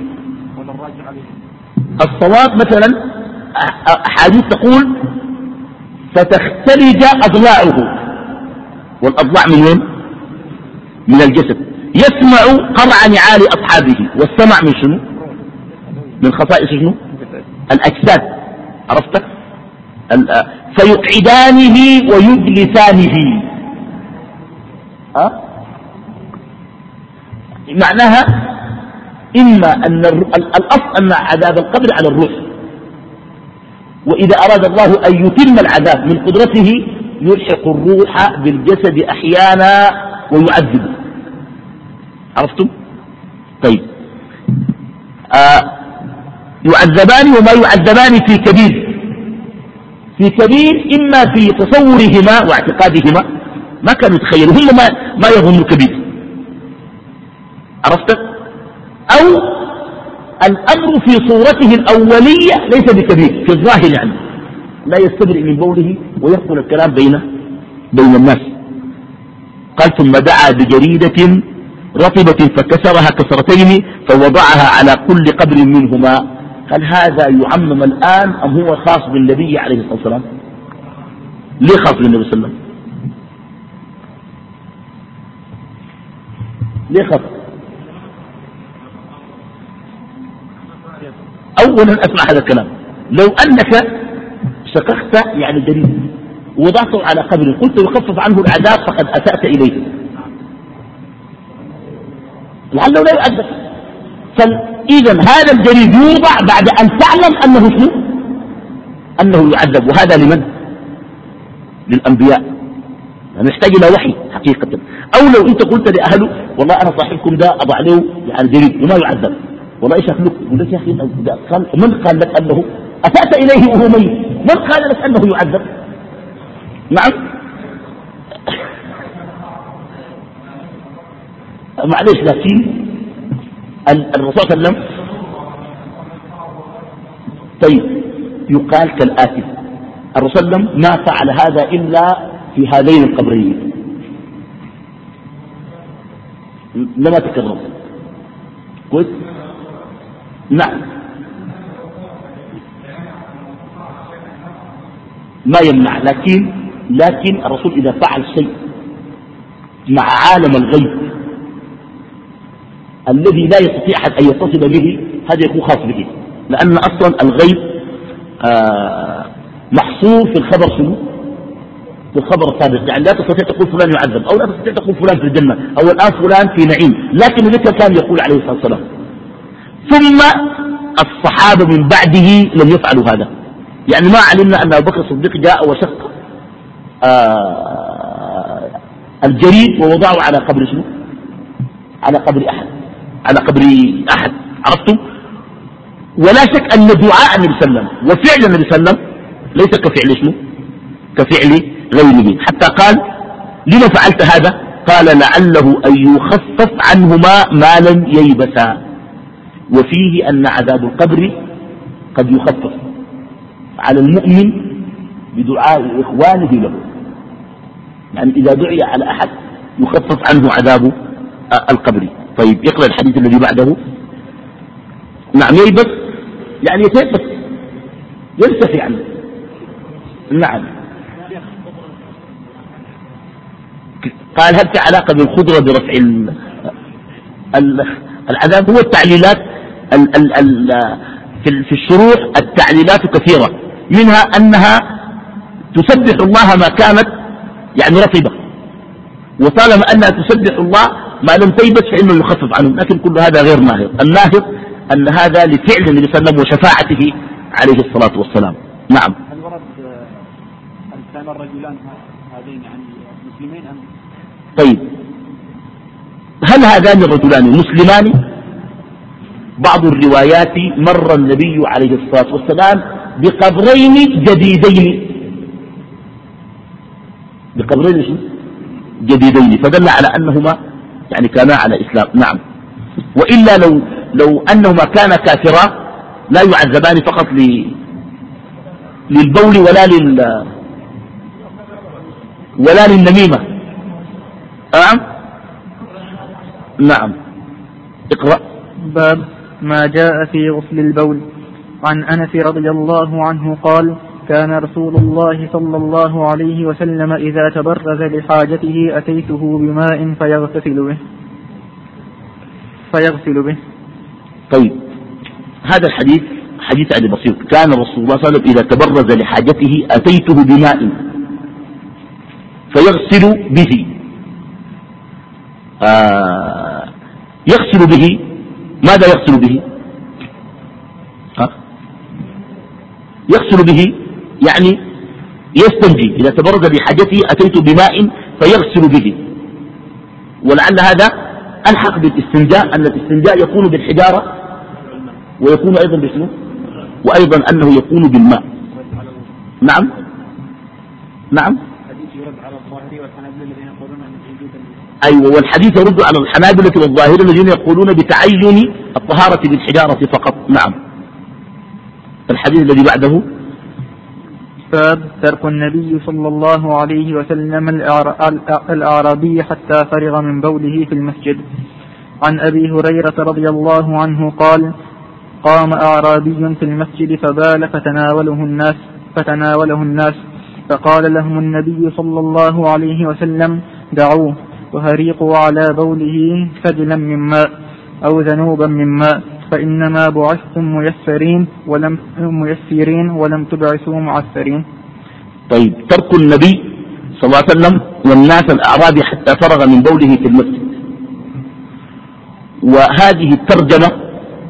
الصواب مثلا أحاديث تقول فتختلج أضلاعه، والأضلاع من وين؟ من الجسد. يسمع قرع نعال أصحابه، والسمع من شنو؟ من خصائص شنو؟ الأجساد، عرفت؟ فيقعدانه ويجلسانه. معناها إما أن الأصل أن عذاب القبر على الروح، وإذا أراد الله أن يتم العذاب من قدرته يلحق الروح بالجسد أحيانا ويعذبه، عرفتم؟ طيب، يعذبان، وما يعذبان في كبير. في كبير إما في تصورهما واعتقادهما، ما كانوا يتخيلوا، هم ما يظنوا كبير، عرفت؟ أو الأمر في صورته الأولية ليس بكبير في الظاهر، يعني لا يستبرئ من بوله ويدخل الكلام بين الناس. قال ثم دعا بجريدة رطبة فكسرها كسرتين فوضعها على كل قبر منهما. هل هذا يعمم الآن أم هو خاص بالنبي عليه الصلاة والسلام؟ ليه خاص بالنبي صلى الله عليه وسلم؟ ليه خاص؟ أولا أسمع هذا الكلام، لو أنك شققت يعني جريد ووضعته على قبر قلت يخفف عنه العذاب فقد أسأت إليه، لعله لا يؤدب. فإذا هذا الجريد يوضع بعد أن تعلم أنه شنو؟ أنه يعذب. وهذا لمن؟ للأنبياء، نحتاج إلى وحي حقيقة. أو لو أنت قلت لأهله والله أنا صاحبكم ده أضع له يعني جريد وما يعذب، والله إيش أخلق؟ يقول لك يا أخي من قال لك أنه أسأت إليه وهو ميت؟ من قال لك أنه يعذب؟ نعم، معليش، لكن الرسول صلى الله عليه وسلم طيب يقال كالآتي: الرسول صلى الله عليه وسلم ما فعل هذا إلا في هذين القبرين، لما تكرر. كويس. نعم ما يمنع، لكن الرسول إذا فعل شيء مع عالم الغيب الذي لا يستطيع أحد أن يتصل به، هذا يكون خاص به، لأن أصلا الغيب محصور في الخبر شنو؟ في الخبر السابق. يعني لا تستطيع تقول فلان يعذب، أو لا تستطيع تقول فلان في الجنة، أو الآن فلان في نعيم، لكن الذي كان يقول عليه الصلاة والسلام. ثم الصحابة من بعده لم يفعلوا هذا. يعني ما علمنا أن أبو بكر الصديق جاء وشق الجريد ووضعه على قبر شنو؟ على قبر أحد. عرفتم؟ ولا شك أن دعاء النبي صلى الله عليه وسلم وفعل النبي صلى الله عليه وسلم ليس كفعل شنو؟ كفعل غيره. حتى قال لما فعلت هذا؟ قال لعله أن يخفف عنهما ما لم ييبسا، وفيه أن عذاب القبر قد يخفف على المؤمن بدعاء إخوانه له. يعني إذا دعي على أحد يخفف عنه عذاب القبر. طيب اقرأ الحديث الذي بعده. نعم ييبس يعني يتيبس يرتفع عنه. نعم قال هل في علاقة بالخضرة برفع العذاب؟ هو التعليلات في الشروح التعليلات كثيرة، منها أنها تسبح الله ما كانت يعني رطبة، وطالما أنها تسبح الله ما لم تيبس فإنه يخفف عنه، لكن كل هذا غير ناهض. الناهض أن هذا لفعل النبي صلى الله عليه وسلم وشفاعته عليه الصلاة والسلام. نعم. هل ورد هل كان الرجلان هذين يعني مسلمين أم؟ طيب هل هذان الرجلان مسلمان؟ بعض الروايات مر النبي عليه الصلاة والسلام بقبرين جديدين، جديدين، فدل على أنهما يعني كانا على إسلام. نعم. وإلا لو أنهما كانا كافرا لا يعذبان فقط للبول ولا للنميمة. نعم اقرأ. باب ما جاء في غسل البول. عن أنس رضي الله عنه قال كان رسول الله صلى الله عليه وسلم إذا تبرز لحاجته أتيته بماء فيغسل به. طيب هذا الحديث حديث أبي بسيط. كان رسول الله صلى الله عليه وسلم إذا تبرز لحاجته أتيته بماء فيغسل به. يغسل به ماذا يغسل به؟ يغسل به يعني يستنجي. إذا تبرز لحاجته أتيت بماء فيغسل به. ولعل هذا ألحق بالاستنجاء، أن الاستنجاء يكون بالحجارة ويكون أيضا بشنو؟ وأيضا أنه يكون بالماء. نعم نعم. أيوة، والحديث يرد على الحنابلة والظاهرة الذين يقولون بتعين الطهارة بالحجارة فقط. نعم. الحديث الذي بعده. باب ترك النبي صلى الله عليه وسلم الأعرابي حتى فرغ من بوله في المسجد. عن أبي هريرة رضي الله عنه قال قام أعرابي في المسجد فبال فتناوله الناس فقال لهم النبي صلى الله عليه وسلم دعوه وهريقوا على بوله سجلا من ماء أو ذنوبا من ماء فإنما بعثتم ميسرين ولم تبعثوا معسرين. طيب ترك النبي صلى الله عليه وسلم والناس الأعرابي حتى فرغ من بوله في المسجد. وهذه الترجمة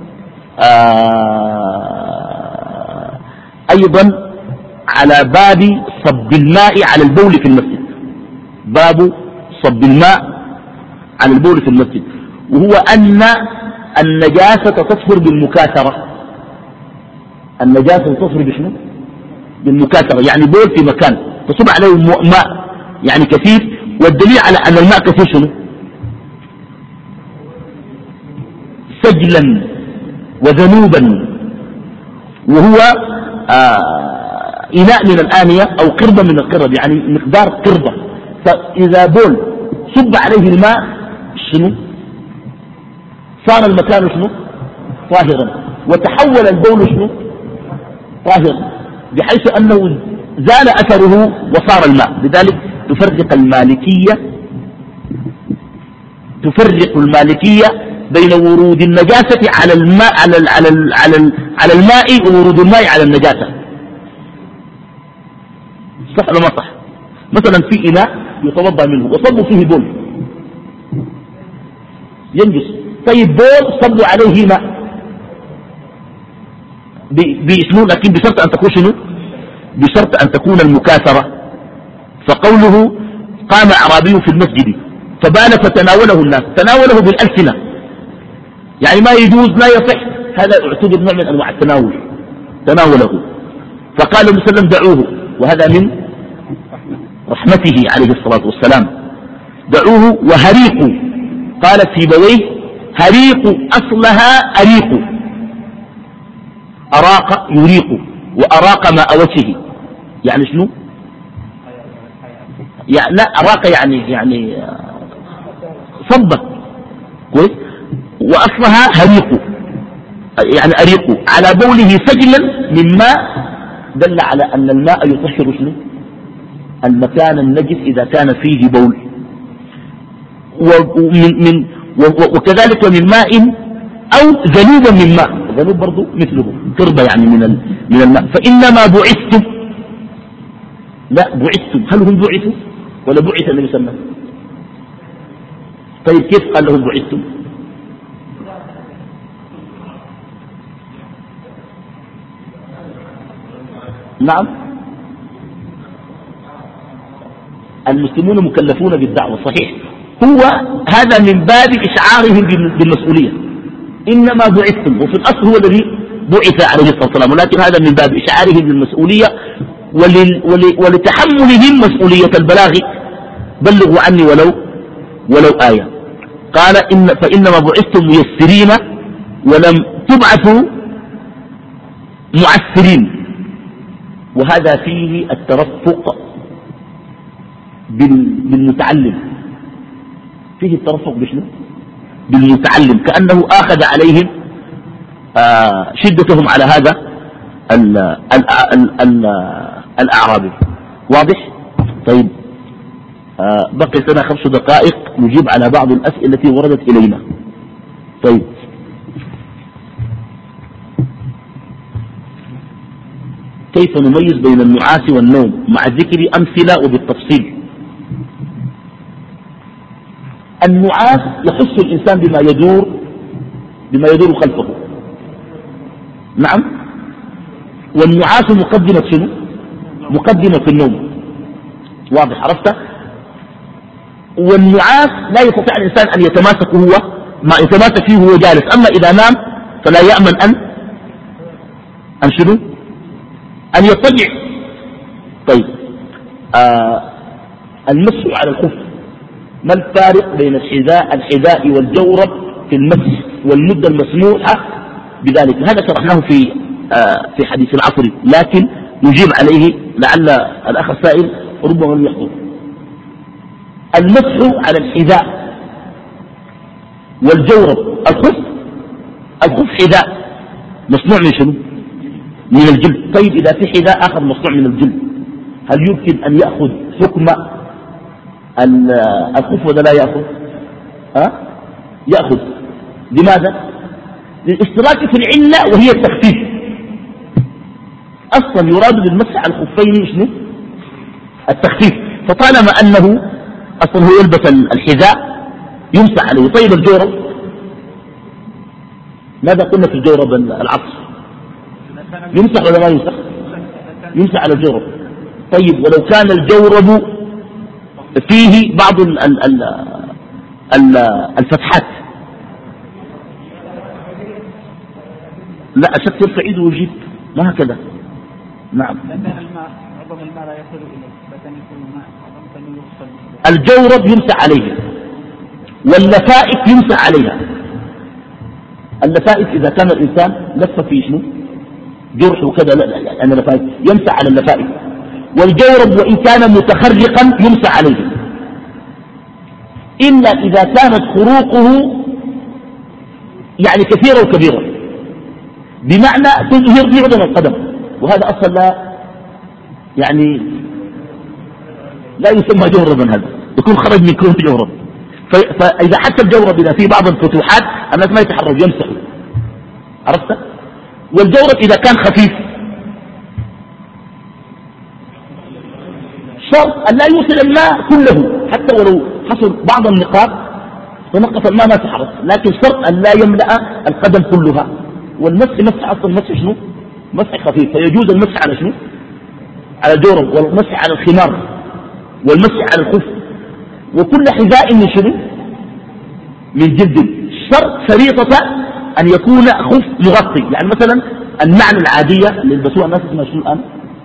أيضا على باب صب الماء على البول في المسجد. باب صب الماء على البول في المسجد، وهو أن النجاسة تطهر بالمكاثرة. النجاسة تطهر بشنو؟ بالمكاثرة، يعني بول في مكان تصب عليه ماء يعني كثير، والدليل على أن الماء كثير شنو؟ سجلا وذنوبا، وهو إناء من الآنية أو قربة من القرب، يعني مقدار قربة. فإذا بول صب عليه الماء شنو؟ صار المكان شنو طاهرا، وتحول البول شنو طاهرا، بحيث أنه زال أثره وصار الماء. لذلك تفرق المالكية بين ورود النجاسة على الماء على الماء وورود الماء على النجاسة. صح ولا ما صح؟ مثلا في إناء يتوضأ منه وصبوا فيه بول ينجس، طيب بول صبوا عليه ماء باسمه، لكن بشرط أن تكون شنو؟ بشرط أن تكون المكاثرة. فقوله قام أعرابي في المسجد فبال فتناوله الناس، تناوله بالألسنة، يعني ما يجوز لا يصح، هذا يعتبر نوع من أنواع التناول، تناوله. فقال النبي صلى الله عليه وسلم دعوه، وهذا من رحمته عليه الصلاة والسلام، دعوه وهريقوا. قال سيبويه هريق أصلها أريق، أراق يريق، وأراق ماء وجهه، يعني شنو؟ يعني لا أراق يعني صبت كويس، وأصلها هريق يعني أريق، على بوله سجلا من ماء، دل على أن الماء يطهر شنو؟ المكان النجس إذا كان فيه بول. وكذلك من ماء أو ذنوبا من ماء، ذنوب برضو مثله قربة يعني من الماء. فإنما بعثتم، لا بعثتم، هل هم بعثوا ولا بعث النبي صلى الله عليه وسلم؟ طيب كيف قال لهم بعثتم؟ نعم المسلمون مكلفون بالدعوة صحيح، هو هذا من باب إشعارهم بالمسؤولية، إنما بعثتم، وفي الأصل هو الذي بعث عليه الصلاة والسلام، ولكن هذا من باب إشعارهم بالمسؤولية ولتحملهم مسؤولية البلاغ، بلغوا عني ولو آية. قال فإنما بعثتم ميسرين ولم تبعثوا معسرين، وهذا فيه الترفق بالمتعلم، فيه الترفق بشنو؟ بالمتعلم، كأنه آخذ عليهم شدتهم على هذا الأعرابي. واضح؟ طيب بقي لنا 5 دقائق نجيب على بعض الأسئلة التي وردت إلينا. طيب كيف نميز بين النعاس والنوم مع ذكر أمثلة وبالتفصيل؟ النعاس يحس الإنسان بما يدور خلفه، نعم، والنعاس مقدمة شنو؟ مقدمة في النوم. واضح؟ عرفت؟ والنعاس لا يستطيع الإنسان أن يتماسك هو ما يتماسك فيه وهو جالس، أما إذا نام فلا يأمن أن شنو؟ أن يضطجع. طيب المسح على الخف، ما الفارق بين الحذاء والجورب في المسح والمدة المسموحة بذلك؟ هذا شرحناه في حديث العصر، لكن نجيب عليه لعل الأخ السائل ربما لم يحضر. المسح على الحذاء والجورب، الخف حذاء مصنوع من شنو؟ من الجلد. طيب إذا في حذاء آخر مصنوع من الجلد، هل يمكن أن يأخذ حكم الخف ولا لا يأخذ؟ يأخذ. لماذا؟ للاشتراك في العلة وهي التخفيف. أصلا يراد بالمسح على الخفين شنو؟ التخفيف. فطالما أنه أصلا هو يلبس الحذاء يمسح عليه. طيب الجورب، ماذا قلنا في الجورب العطس؟ يمسح ولا ما يمسح؟ يمسح على الجورب. طيب ولو كان الجورب فيه بعض الفتحات، لا أشك يرفع ايده ويجيب، ما هكذا. نعم. الماء لا يصل إليه، لكن يكون الماء الجورب يمسح عليه، واللفائف يمسح عليها. اللفائف إذا كان الإنسان لف فيه شنو؟ جرح وكذا، لا أنا لفائف يمسح على اللفائف. والجورب وإن كان متخرقا يمسح عليه، إلا إذا كانت خروقه يعني كثيرة وكبيرة، بمعنى تظهر معظم القدم، وهذا أصلا لا يعني لا يسمى جوربا، هذا يكون خرج من كون جورب. فإذا حتى الجورب إذا في بعض الفتوحات الناس ما يتحرك يمسحوا، عرفت؟ والجورب إذا كان خفيف شرط أن لا يوصل الماء كله، حتى ولو حصل بعض النقاط ونقص الماء ما تحرك، لكن شرط أن لا يملأ القدم كلها. والمسح مسح أصلا مسح شنو؟ مسح خفيف، فيجوز المسح على شنو؟ على الجورب، والمسح على الخمار، والمسح على الخف، وكل حذاء من شنو؟ من جلد. شرط شريطة أن يكون خف مغطي، يعني مثلا النعل العادية اللي يلبسوها الناس اسمها شنو الآن؟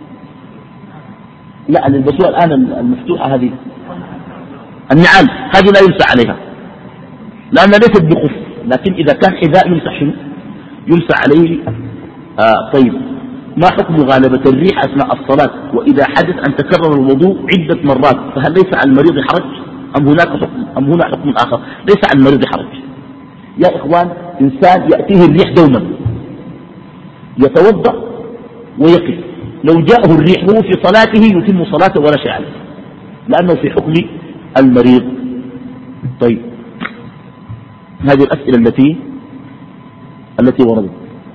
لا اللي يلبسوها الآن المفتوحة هذه النعال، هذه لا يمسح عليها لأنها ليست بخف، لكن إذا كان حذاء يمسح شنو؟ يمسح عليه. طيب، ما حكم مغالبة الريح أثناء الصلاة وإذا حدث أن تكرر الوضوء عدة مرات، فهل ليس على المريض حرج أم هنا حكم آخر؟ ليس على المريض حرج يا إخوان. إنسان يأتيه الريح دوما يتوضأ ويقف، لو جاءه الريح وهو في صلاته يتم صلاته ولا شيء عليه، لأنه في حكم المريض. طيب، هذه الأسئلة التي وردت.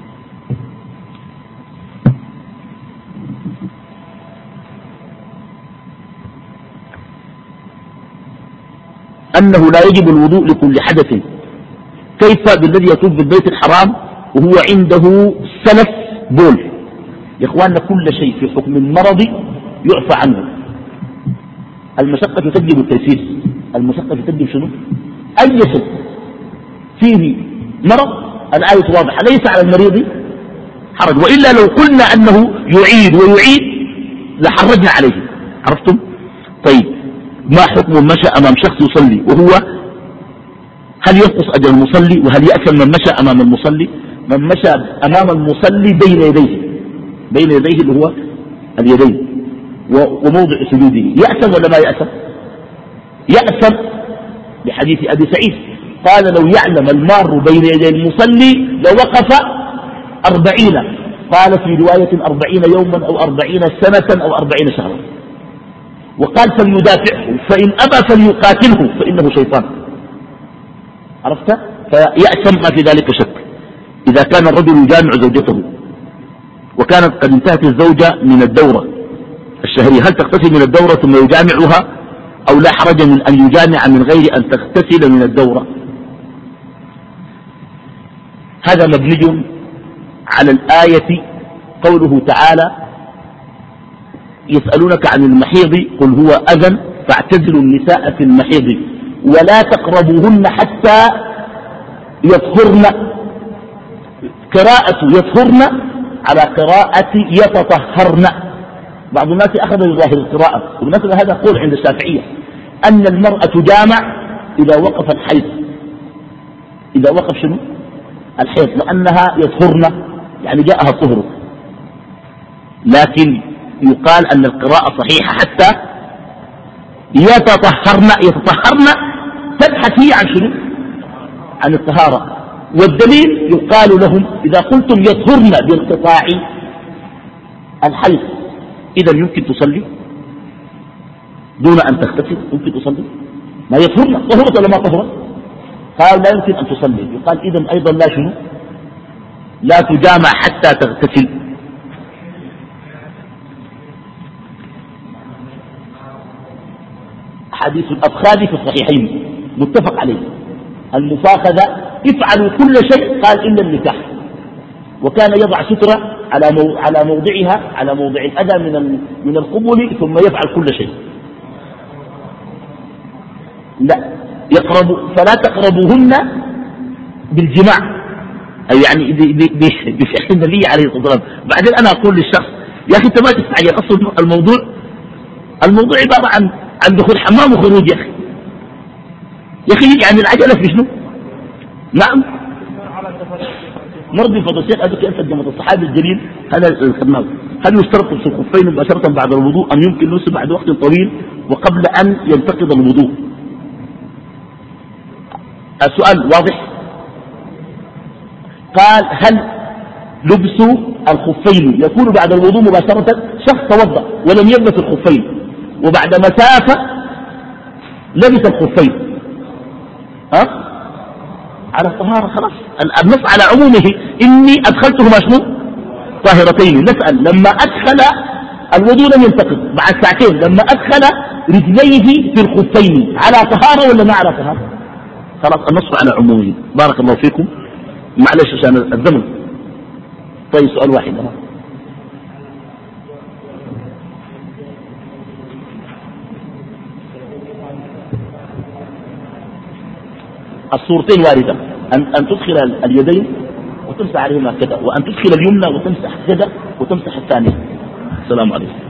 أنه لا يجب الوضوء لكل حدث، كيف بالذي يطوف بالبيت الحرام وهو عنده سلف بول؟ يا إخواننا كل شيء في حكم المرض يعفى عنه. المشقة تجلب التيسير. المشقة تجلب شنو؟ أي شيء فيه مرض الآية واضحة، ليس على المريض حرج، وإلا لو قلنا أنه يعيد ويعيد لحرجنا عليه، عرفتم؟ طيب، ما حكم من مشى أمام شخص يصلي وهو، هل ينقص أجر المصلي؟ وهل يأثم من مشى أمام المصلي؟ من مشى أمام المصلي بين يديه اللي هو اليدين وموضع سجوده، يأثم ولا ما يأثم؟ يأثم بحديث أبي سعيد قال لو يعلم المار بين يدي المصلي لوقف 40، قال في رواية 40 يوما أو 40 سنة أو 40 شهرا، وقال فليدافعه فإن أبى فليقاتله فإنه شيطان، عرفت؟ فيأثم ما في ذلك شك. إذا كان الرجل يجامع زوجته وكانت قد انتهت الزوجة من الدورة الشهرية، هل تغتسل من الدورة ثم يجامعها أو لا حرج من أن يجامع من غير أن تغتسل من الدورة؟ هذا مبني على الآية قوله تعالى يسألونك عن المحيض قل هو أذى فاعتزلوا النساء في المحيض ولا تقربوهن حتى يطهرن. قراءة يطهرن على قراءة يتطهرن. بعض الناس أخذ بظاهر القراءة، وبالنسبة هذا قول عند الشافعية أن المرأة تجامع إذا وقف الحيض، إذا وقف شنو؟ الحيض، لأنها يطهرن يعني جاءها الطهر، لكن يقال أن القراءة صحيحة حتى يتطهرن تبحث هي عن شنو؟ عن الطهارة. والدليل يقال لهم إذا قلتم يطهرن بانقطاع الحيض إذا يمكن تصلي دون أن تغتسل، يمكن تصلي ما يطهرن، طهرت ولا ما طهرت؟ قال لا يمكن أن تصلي، يقال إذن أيضا لا شنو؟ لا تجامع حتى تغتسل. حديث الأفخاذ في الصحيحين متفق عليه، المفاخذة افعلوا كل شيء قال إلا النكاح، وكان يضع سترة على موضعها، على موضع الأذى من القبل، ثم يفعل كل شيء. لا فلا تقربوهن بالجماع، أي يعني بفعل النبي عليه الصلاة والسلام. بعدين أنا أقول للشخص يا أخي أنت ما تستعجل، أصل الموضوع عبارة عن دخول حمام وخروج. يا أخي يعني العجلة في شنو؟ نعم مرضي فضسيق هذا كيف جمع الصحابي الجليل هذا الخدمات. هل يشترط لبس الخفين مباشرة بعد الوضوء أم يمكن لبسه بعد وقت طويل وقبل أن ينتقض الوضوء؟ السؤال واضح. قال هل لبس الخفين يكون بعد الوضوء مباشرة؟ شخص توضأ ولم يلبس الخفين وبعد مسافة لبس الخفين على الطهارة خلاص. النص على عمومه إني أدخلتهما شنو طاهرتين. نسأل لما أدخل الوضوء لم ينتقض بعد ساعتين لما أدخل رجليه في الخفين على طهارة ولا ما على طهارة؟ خلاص النص على عمومه. بارك الله فيكم. معلش عشان الزمن. طيب سؤال واحد الصورتين واردة أن تدخل اليدين وتمسح عليهما كذا وأن تدخل اليمنى وتمسح كذا وتمسح الثانية. السلام عليكم.